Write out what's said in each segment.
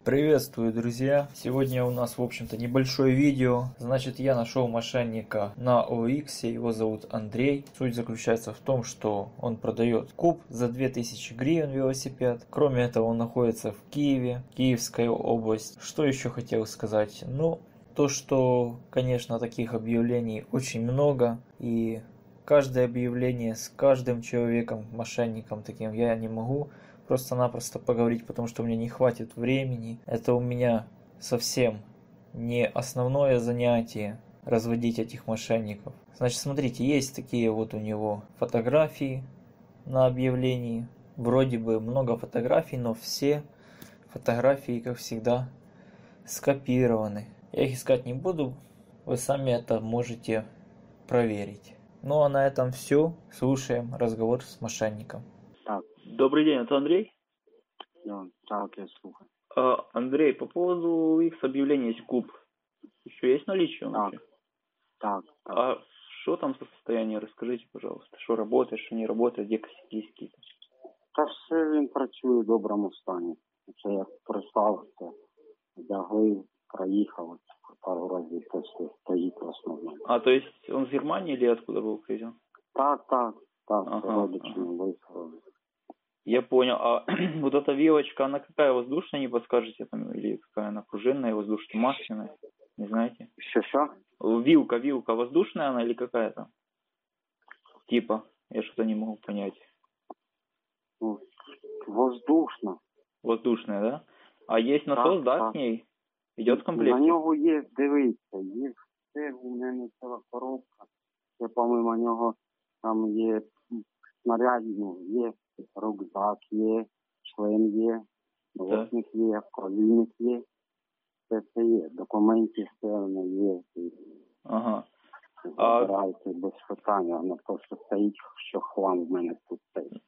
Приветствую, друзья! Сегодня у нас, в общем-то, небольшое видео. Значит, я нашел мошенника на OLX, его зовут Андрей. Суть заключается в том, что он продает куб за 2000 гривен велосипед. Кроме этого, он находится в Киеве, Киевская область. Что еще хотел сказать? Ну, то, что, конечно, таких объявлений очень много, и каждое объявление с каждым человеком, мошенником таким, я не могу просто-напросто поговорить, потому что у меня не хватит времени. Это у меня совсем не основное занятие разводить этих мошенников. Значит, смотрите, есть такие вот у него фотографии на объявлении. Вроде бы много фотографий, но все фотографии, как всегда, скопированы. Я их искать не буду, вы сами это можете проверить. Ну а на этом все. Слушаем разговор с мошенником. Так, Добрый день, это Андрей? так, я слухаю. Андрей, по поводу их объявления есть куб. Еще есть наличие? Так. А что там за состояние? Расскажите, пожалуйста. Что работает, что не работает, где косяки есть какие-то? Та все він працює в доброму стані. Це як пристався, вдягли, проїхав, пару разів просто стоїть в основному. А, то есть он с Германии или откуда был привезен? Так, Ага, родичами виїхали. Я понял. А вот эта вилочка, она какая, воздушная, не подскажете там? Или какая она, пружинная, воздушная, масляная? Не знаете? Що? Вилка воздушная она или какая там? Типа, я что-то не могу понять. Ну, воздушно. Воздушная, да? А есть насос, да, так. к ней? Идет в комплекте? На нього є, дивіться, є все, у мене ціла коробка. Це помимо нього там є снарядів, є рюкзак, є член є, молотник є, колінник є. Це є, документів все є. Ага. Забирайте без питання, воно просто стоїть, що хлам в мене тут стоїть.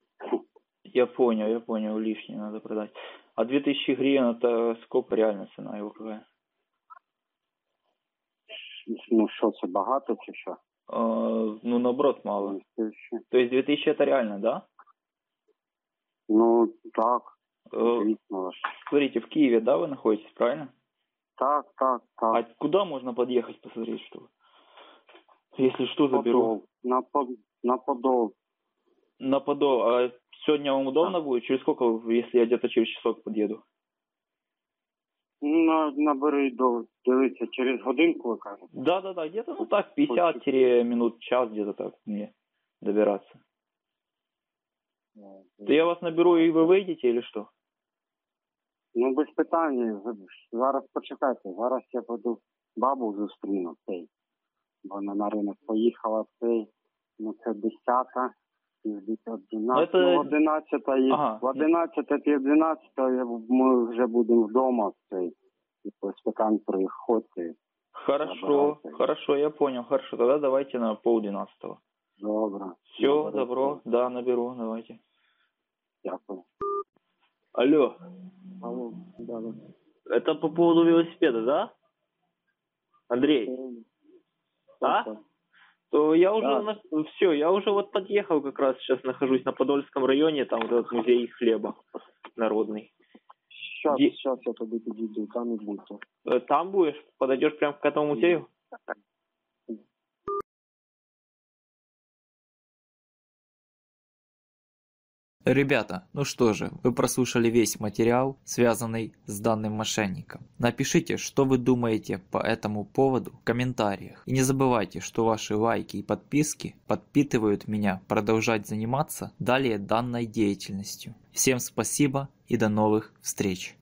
Я понял, лишнее надо продать. А 2000 гривен это сколько реально цена его какая? Ну що, це багато чи що? Ну, наоборот, мало. То есть 2000 это реально, да? Ну, так. Звісно. Смотрите, в Киеве, да, вы находитесь, правильно? Так. А куда можно подъехать посмотреть, что? Если что, заберу. На Подол. На Подол. А сегодня вам удобно будет? Через сколько, если я где-то через часок подъеду? Набери, дивіться, через годинку, ви кажете? Да, где-то, ну так, 50 минут, час где-то так мне добираться. То я вас наберу, и вы выйдете, или что? Ну, без питань. Зараз почекайте. Зараз я піду бабу зустріну, Вона на ринок поїхала, Ну, це 10-та, 11-та, в 11-та, ми вже будемо вдома, І спекан приходьте. Хорошо, я понял. Хорошо, тогда давайте на 10:30. Добре. Все, добро, да, наберу, давайте. Дякую. Алло, Да. это по поводу велосипеда, да? Андрей? То я уже, все, я уже вот подъехал, как раз сейчас нахожусь на Подольском районе, там вот этот музей хлеба народный. Сейчас я тобі підійду, там і будьте. Там будешь? Подойдешь прямо к этому музею? Ребята, ну что же, вы прослушали весь материал, связанный с данным мошенником. Напишите, что вы думаете по этому поводу в комментариях. И не забывайте, что ваши лайки и подписки подпитывают меня продолжать заниматься далее данной деятельностью. Всем спасибо и до новых встреч!